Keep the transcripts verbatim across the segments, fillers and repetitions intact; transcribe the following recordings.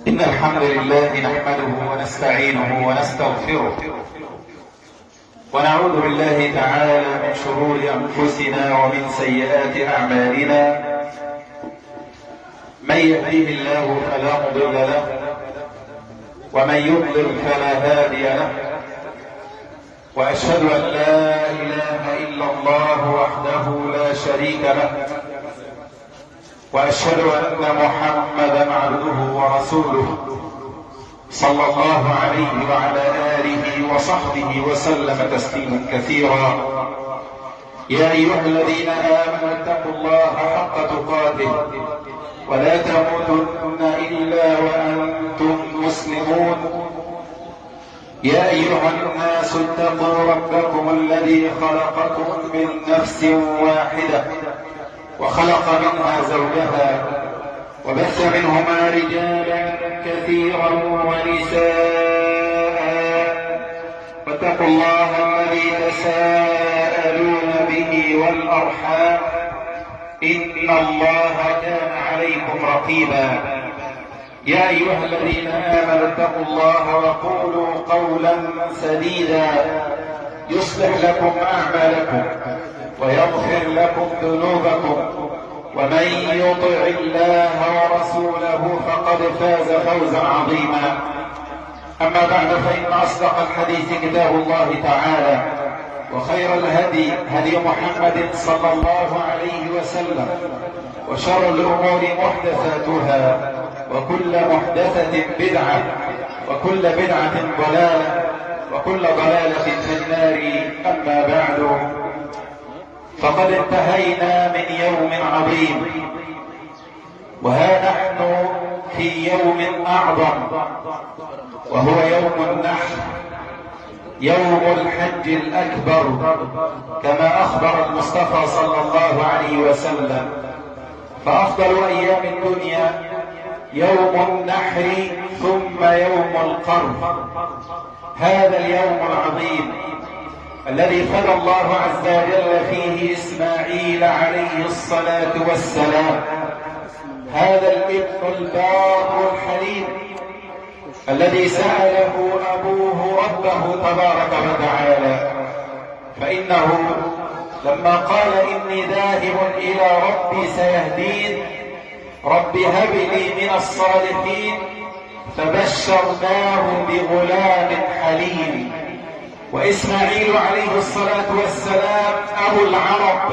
إن الحمد لله نحمده ونستعينه ونستغفره ونعوذ بالله تعالى من شرور أنفسنا ومن سيئات أعمالنا. من يهديه الله فلا مضل له ومن يضلل فلا هادي له، وأشهد أن لا إله إلا الله وحده لا شريك له، وأشهد أن محمدا عبده ورسوله صلى الله عليه وعلى آله وصحبه وسلم تسليما كثيرا. يا أيها الذين آمنوا اتقوا الله حق تقاته ولا تموتن إلا وأنتم مسلمون. يا أيها الناس اتقوا ربكم الذي خلقكم من نفس واحدة وخلق منها زوجها وبث منهما رجالا كثيرا ونساء، واتقوا الله الذي تساءلون به والأرحام إن الله كان عليكم رقيبا. يا أيها الذين آمنوا اتقوا الله وقولوا قولا سديدا يصلح لكم أعمالكم ويغفر لكم ذنوبكم، ومن يطع الله ورسوله فقد فاز فوزا عظيما. أما بعد، فإن أصدق الحديث كتاب الله تعالى، وخير الهدي هدي محمد صلى الله عليه وسلم، وشر الأمور محدثاتها، وكل محدثة بدعة، وكل بدعة ضلالة، وكل ضلالة في النار. أما بعد، فقد انتهينا من يوم عظيم، وها نحن في يوم أعظم، وهو يوم النحر، يوم الحج الأكبر، كما أخبر المصطفى صلى الله عليه وسلم. فأفضل أيام الدنيا يوم النحر ثم يوم القرن، هذا اليوم العظيم الذي فدى الله عز وجل فيه إسماعيل عليه الصلاة والسلام، هذا الابن البار الحليم الذي سأله أبوه ربه تبارك وتعالى، فإنه لما قال إني ذاهب إلى ربي سيهدين، رب هب لي من الصالحين، فبشرناه بغلام حليم. وإسماعيل عليه الصلاة والسلام أبو العرب،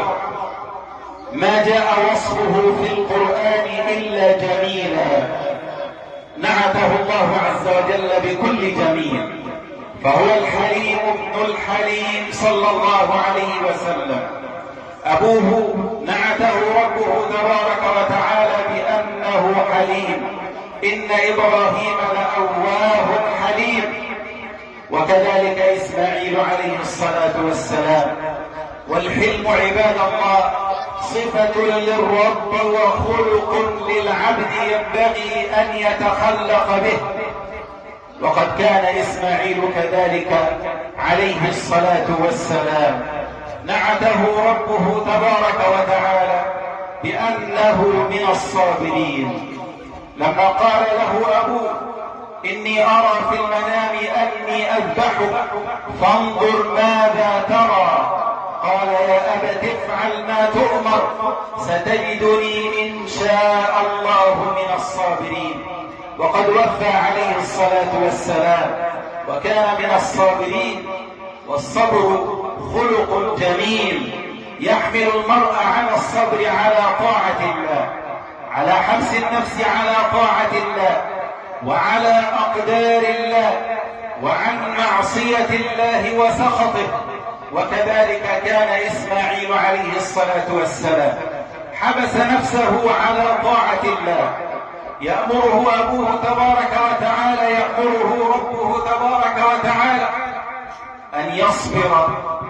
ما جاء وصفه في القرآن إلا جميلا، نعته الله عز وجل بكل جميل، فهو الحليم ابن الحليم صلى الله عليه وسلم. أبوه نعته ربه تبارك وتعالى بأنه حليم، إن إبراهيم لأواه حليم، وكذلك إسماعيل عليه الصلاة والسلام. والحلم عباد الله صفة للرب وخلق للعبد ينبغي أن يتخلق به، وقد كان إسماعيل كذلك عليه الصلاة والسلام، نعته ربه تبارك وتعالى بأنه من الصابرين. لما قال له أبوه إني أرى في المنام أني أذبحك فانظر ماذا ترى، قال يا أبت افعل ما تؤمر ستجدني إن شاء الله من الصابرين. وقد وفى عليه الصلاة والسلام وكان من الصابرين. والصبر خلق جميل يحمل المرء على الصبر على طاعة الله، على حبس النفس على طاعة الله، وعلى أقدار الله، وعن معصية الله وسخطه. وكذلك كان إسماعيل عليه الصلاة والسلام حبس نفسه على طاعة الله، يأمره أبوه تبارك وتعالى، يأمره ربه تبارك وتعالى أن يصبر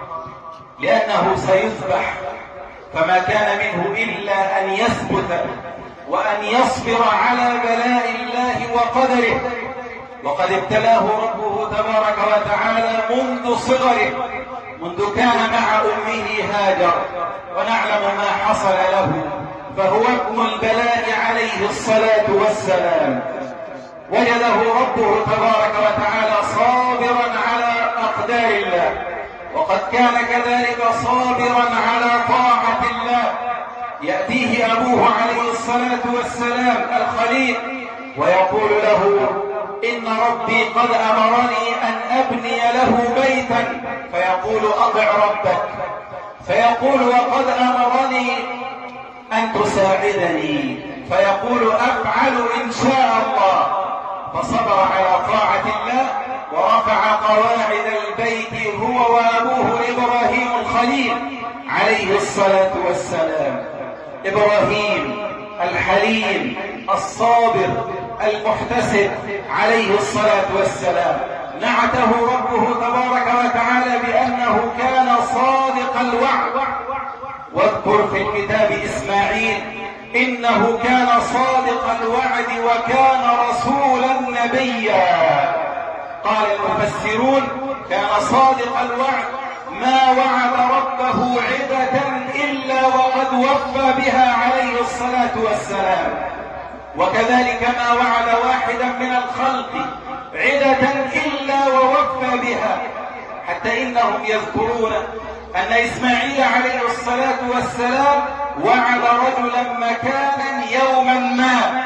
لأنه سيذبح، فما كان منه إلا أن يثبت وأن يصبر على بلاء الله وقدره. وقد ابتلاه ربه تبارك وتعالى منذ صغره، منذ كان مع أمه هاجر، ونعلم ما حصل له، فهو ابن البلاء عليه الصلاة والسلام. وجده ربه تبارك وتعالى صابرا على أقدار الله، وقد كان كذلك صابرا على طاعة الله. يأتيه أبوه عليه الصلاة والسلام الخليل ويقول له: إن ربي قد أمرني أن أبني له بيتا، فيقول: أطع ربك. فيقول: وقد أمرني أن تساعدني، فيقول: أفعل إن شاء الله. فصبر على طاعة الله ورفع قواعد البيت هو وأبوه إبراهيم الخليل عليه الصلاة والسلام. إبراهيم الحليم الصابر المحتسب عليه الصلاة والسلام، نعته ربه تبارك وتعالى بأنه كان صادق الوعد. واذكر في الكتاب إسماعيل إنه كان صادق الوعد وكان رسولا نبيا. قال المفسرون: كان صادق الوعد، ما وعد ربه عدة إلا وقد وفى بها عليه الصلاة والسلام. وكذلك ما وعد واحدا من الخلق عدة إلا ووفى بها، حتى إنهم يذكرون أن إسماعيل عليه الصلاة والسلام وعد رجلا مكانا يوما ما،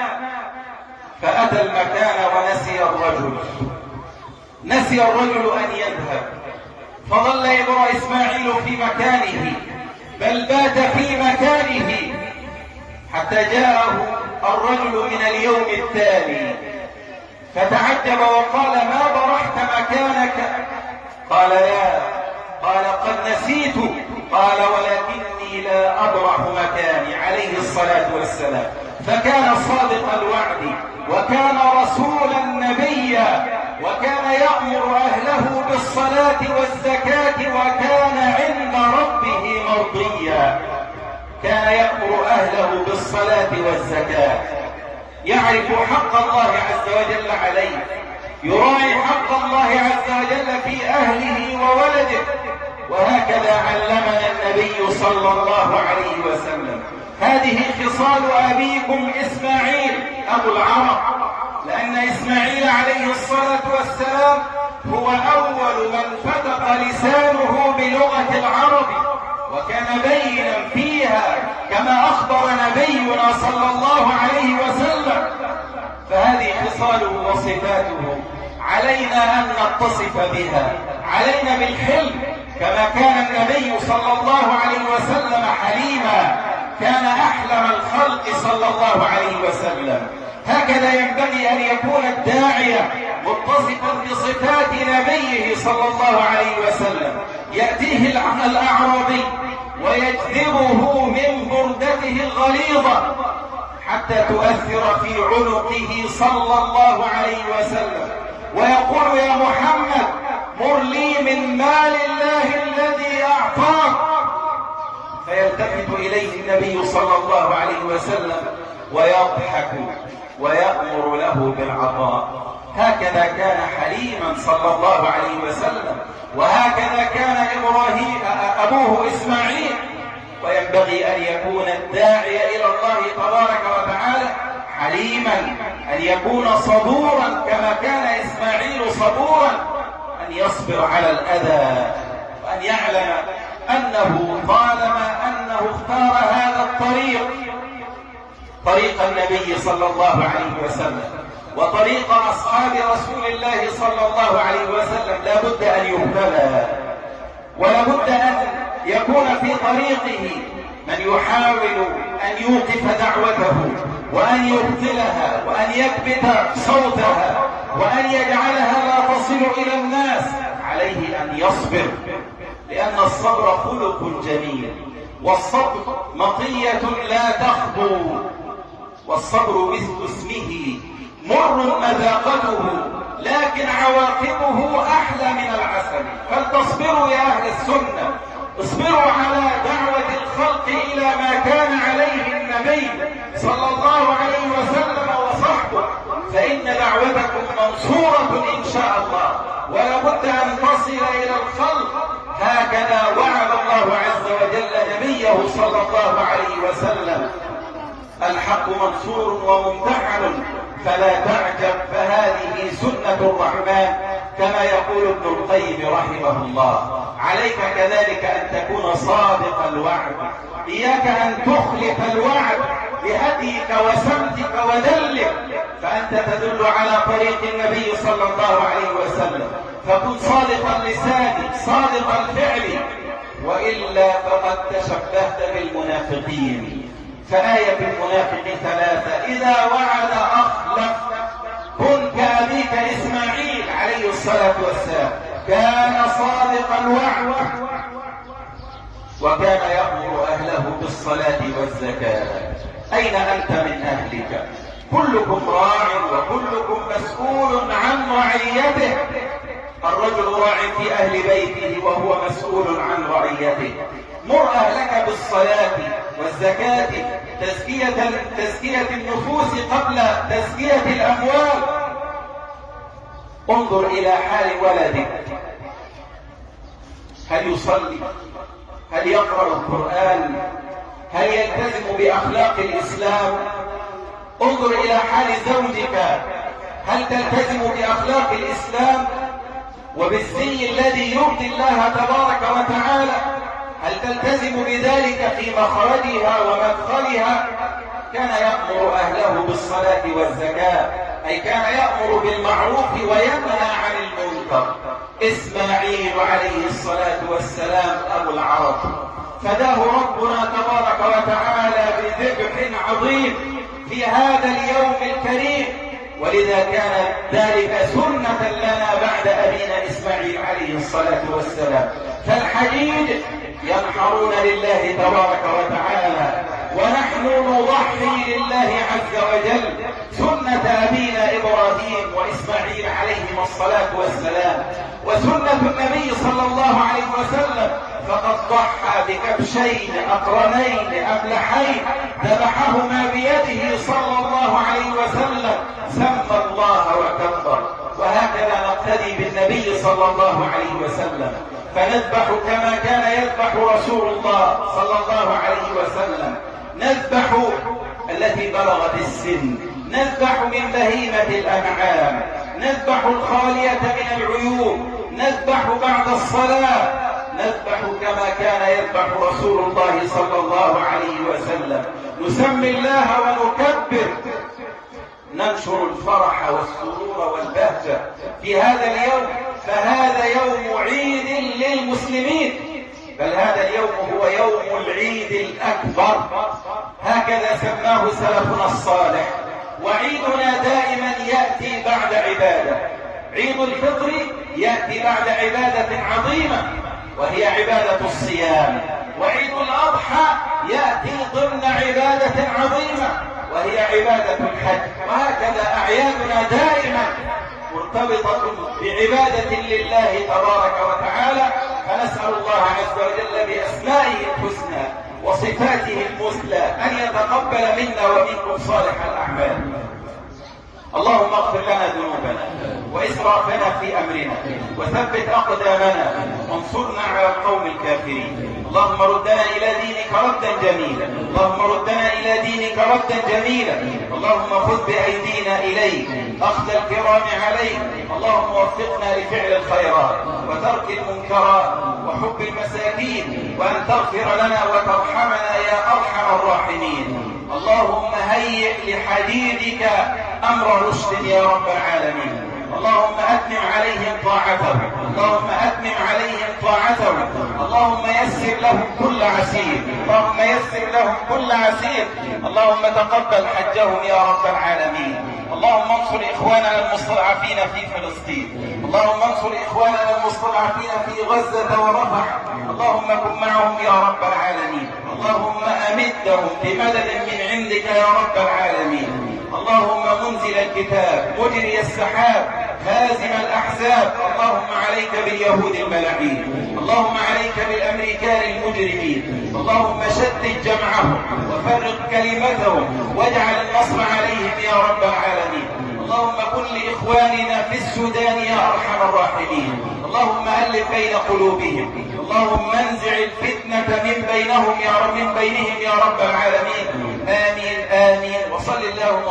فأتى المكان ونسي الرجل نسي الرجل أن يذهب، فظل إبراهيم إسماعيل في مكانه، بل بات في مكانه حتى جاءه الرجل من اليوم التالي، فتعجب وقال: ما برحت مكانك؟ قال: لا. قال: قد نسيت. قال: ولكني لا أبرح مكاني عليه الصلاة والسلام. فكان صادق الوعد، وكان رسولا نبيا، وكان يأمر أهله بالصلاة والزكاة، وكان عند ربه مرضيا. كان يأمر أهله بالصلاة والزكاة، يعرف حق الله عز وجل عليه، يراعي حق الله عز وجل في أهله وولده. وهكذا علمنا النبي صلى الله عليه وسلم. هذه خصال أبيكم إسماعيل أبو العرب، لأن إسماعيل عليه الصلاة والسلام هو أول من فتق لسانه بلغة العرب، وكان بينا فيها كما أخبر نبينا صلى الله عليه وسلم. فهذه خصاله وصفاته علينا أن نتصف بها، علينا بالحلم كما كان النبي صلى الله عليه وسلم حليما، كان أحلم الخلق صلى الله عليه وسلم. هكذا ينبغي أن يكون الداعية متصفا بصفات نبيه صلى الله عليه وسلم. يأتيه الأعرابي ويجذبه من بردته الغليظة حتى تؤثر في عنقه صلى الله عليه وسلم، ويقول: يا محمد، مر لي من مال الله الذي أعطاك. فيلتفت إليه النبي صلى الله عليه وسلم ويضحك ويأمر له بالعطاء. هكذا كان حليما صلى الله عليه وسلم، وهكذا كان إبراهيم أبوه إسماعيل. وينبغي أن يكون الداعي إلى الله تبارك وتعالى حليما، أن يكون صبورا كما كان إسماعيل صبورا، أن يصبر على الأذى، وأن يعلم أنه طالما أنه اختار هذا الطريق، طريق النبي صلى الله عليه وسلم وطريق أصحاب رسول الله صلى الله عليه وسلم، لا بد أن يهتدى، ولا بد أن يكون في طريقه من يحاول أن يوقف دعوته وأن يبطلها وأن يكبت صوتها وأن يجعلها لا تصل إلى الناس. عليه أن يصبر، لأن الصبر خلق جميل، والصبر مطية لا تخبو، والصبر مثل اسمه مر مذاقته لكن عواقبه أحلى من العسل. فلتصبروا يا أهل السنة، اصبروا على دعوة الخلق إلى ما كان عليه النبي صلى الله عليه وسلم وصحبه، فإن دعوتكم منصورة إن شاء الله، ولا بد أن تصل إلى الخلق. هكذا وعد الله عز وجل نبيه صلى الله عليه وسلم: الحق منصور وممتحن فلا تعجب. فهذا الرحمن كما يقول ابن القيم رحمه الله. عليك كذلك أن تكون صادق الوعد، إياك أن تخلف الوعد بهديك وسمتك ودلك، فأنت تدل على طريق النبي صلى الله عليه وسلم، فكن صادق اللسان صادق الفعل، وإلا فقد تشبهت بالمنافقين. فآية المنافق ثلاثة: إذا وعد أخلف. كن كأبيك إسماعيل عليه الصلاة والسلام، كان صادق الوعد وكان يأمر أهله بالصلاة والزكاة. أين أنت من أهلك؟ كلكم راع وكلكم مسؤول عن رعيته. الرجل راع في أهل بيته وهو مسؤول عن رعيته. مر أهلك بالصلاة والزكاة، تزكية, تزكية النفوس قبل تزكية الأموال. انظر إلى حال ولدك، هل يصلي؟ هل يقرأ القرآن؟ هل يلتزم بأخلاق الإسلام؟ انظر إلى حال زوجك، هل تلتزم بأخلاق الإسلام وبالزي الذي يرضي الله تبارك وتعالى؟ هل تلتزم بذلك في مخرجها ومدخلها؟ كان يأمر أهله بالصلاة والزكاة، أي كان يأمر بالمعروف وينهى عن المنكر. إسماعيل عليه الصلاة والسلام أبو العرب، فداه ربنا تبارك وتعالى بذبح عظيم في هذا اليوم الكريم، ولذا كان ذلك سنة لنا بعد أبينا إسماعيل عليه الصلاة والسلام. فالحجيج ينحرون لله تبارك وتعالى، ونحن نضحي لله عز وجل سنة أبينا إبراهيم وإسماعيل عليهما الصلاة والسلام، وسنة النبي صلى الله عليه وسلم، فقد ضحى بكبشين أقرنين أملحين ذبحهما بيده صلى الله عليه وسلم، سمى الله وكبر. وهكذا نقتدي بالنبي صلى الله عليه وسلم، فنذبح كما كان يذبح رسول الله صلى الله عليه وسلم. نذبح التي بلغت السن، نذبح من بهيمة الأنعام، نذبح الخالية من العيوب، نذبح بعد الصلاة، نذبح كما كان يذبح رسول الله صلى الله عليه وسلم. نسمي الله ونكبر، ننشر الفرح والسرور والبهجة في هذا اليوم، فهذا يوم عيد للمسلمين، بل هذا اليوم هو يوم العيد الأكبر، هكذا سماه سلفنا الصالح. وعيدنا دائما يأتي بعد عبادة. عيد الفطر يأتي بعد عبادة عظيمة وهي عبادة الصيام، وعيد الأضحى يأتي ضمن عبادة عظيمة وهي عبادة الحج. وهكذا أعيادنا دائما مرتبطة بعبادة لله تبارك وتعالى، فنسأل الله عز وجل بأسمائه الحسنى وصفاته المثلى أن يتقبل منا ومنكم صالح الأعمال. اللهم اغفر لنا ذنوبنا وإسرافنا في أمرنا، وثبت أقدامنا وانصرنا على القوم الكافرين. اللهم ردنا إلى دينك ردا جميلا، اللهم ردنا إلى دينك ردا جميلا. اللهم خذ بأيدينا إليك أخذ الكرام عليك. اللهم وفقنا لفعل الخيرات وترك المنكرات وحب المساكين، وأن تغفر لنا وترحمنا يا أرحم الراحمين. اللهم هيئ لحديدك أمر رشد يا رب العالمين. اللهم أتمم عليهم طاعته، اللهم أتمم عليهم طاعته. اللهم يسر لهم كل عسير، اللهم يسر لهم كل عسير. اللهم تقبل حجهم يا رب العالمين. اللهم انصر إخواننا المستضعفين في فلسطين، اللهم انصر إخواننا المستضعفين في غزة ورفح. اللهم كن معهم يا رب العالمين. اللهم أمدهم بمدد من عندك يا رب العالمين. اللهم منزل الكتاب، مجري السحاب، هازم الأحزاب. اللهم عليك باليهود الملاعين، اللهم عليك بالأمريكان المجرمين. اللهم شتت جمعهم وفرق كلمتهم واجعل النصر عليهم يا رب العالمين. اللهم كن لإخواننا في السودان يا أرحم الراحمين. اللهم ألف بين قلوبهم، اللهم انزع الفتنة من بينهم يا رب من بينهم يا رب العالمين. آمين آمين. وصل اللهم